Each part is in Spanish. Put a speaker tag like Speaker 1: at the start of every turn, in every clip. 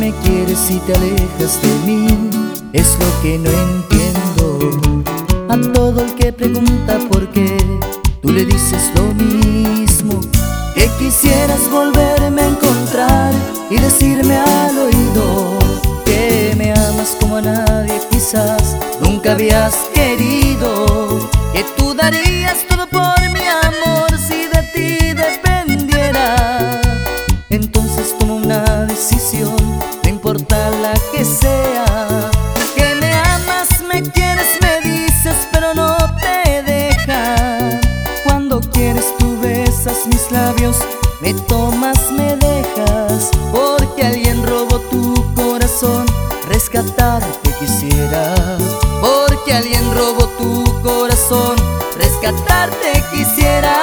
Speaker 1: me quieres y te alejas de mí, es lo que no entiendo. A todo el que pregunta por qué, tú le dices lo mismo, que quisieras volverme a encontrar y decirme al oído que me amas como a nadie quizás nunca habías querido, que tú darías todo por mi amor si de ti dependiera. Entonces toma una decisión, no importa la que sea, que me amas, me quieres, me dices, pero no te dejas. Cuando quieres tú besas mis labios, me tomas, me dejas, porque alguien robó tu corazón, rescatarte quisiera. Porque alguien robó tu corazón, rescatarte quisiera.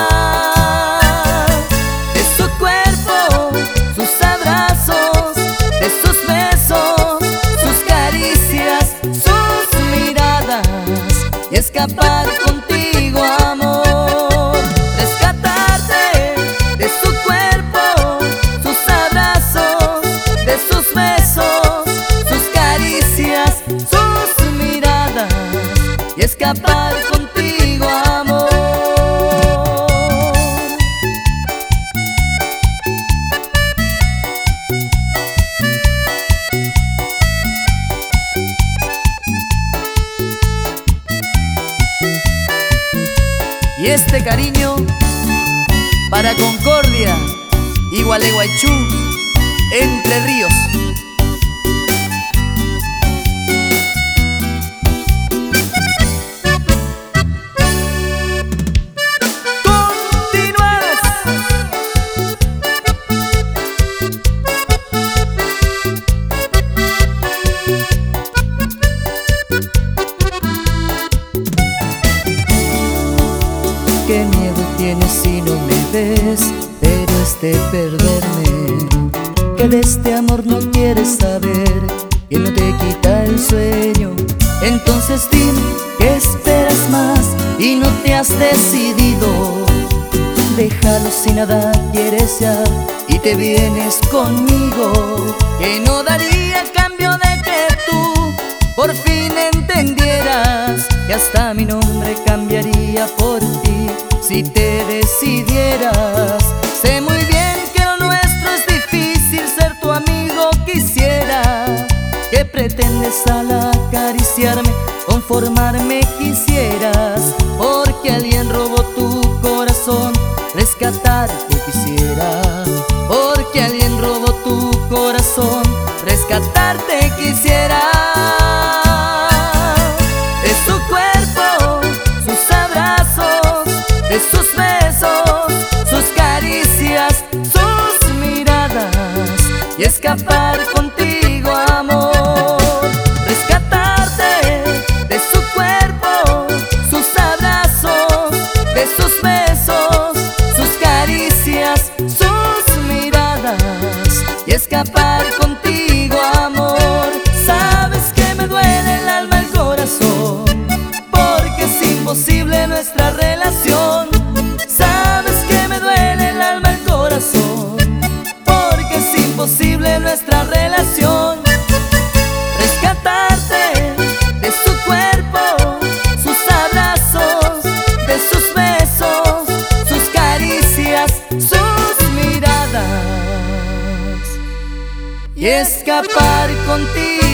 Speaker 1: De su cuerpo, sus abrazos, de sus besos, sus caricias, sus miradas, y escapar contigo, amor. Rescatarte de su cuerpo, sus abrazos, de sus besos, sus caricias, sus miradas, y escapar contigo, amor. Y este cariño para Concordia y Gualeguaychú, Entre Ríos. Qué miedo tienes si no me ves, pero es de perderme, que de este amor no quieres saber, que no te quita el sueño. Entonces dime, ¿qué esperas más y no te has decidido? Déjalo si nada quieres ya y te vienes conmigo, que no daría a cambio de que tú por fin entendieras que hasta mi nombre cambiaría por ti si te decidieras. Sé muy bien que lo nuestro es difícil, ser tu amigo quisiera, que pretendes al acariciarme, conformarme quisieras, porque alguien robó tu corazón, rescatarte quisiera. Porque alguien robó tu corazón, rescatarte quisiera. De su cuerpo, sus abrazos, de sus besos, sus caricias, sus miradas, y escapar contigo, amor. Rescatarte de su cuerpo, sus abrazos, de sus besos, sus caricias, sus miradas, y escapar contigo, amor. Sabes que me duele el alma, el corazón, porque es imposible nuestra relación. Sabes que me duele el alma, el corazón, porque es imposible nuestra relación. Rescatarte de su cuerpo, sus abrazos, de sus besos, sus caricias, sus miradas, y escapar contigo.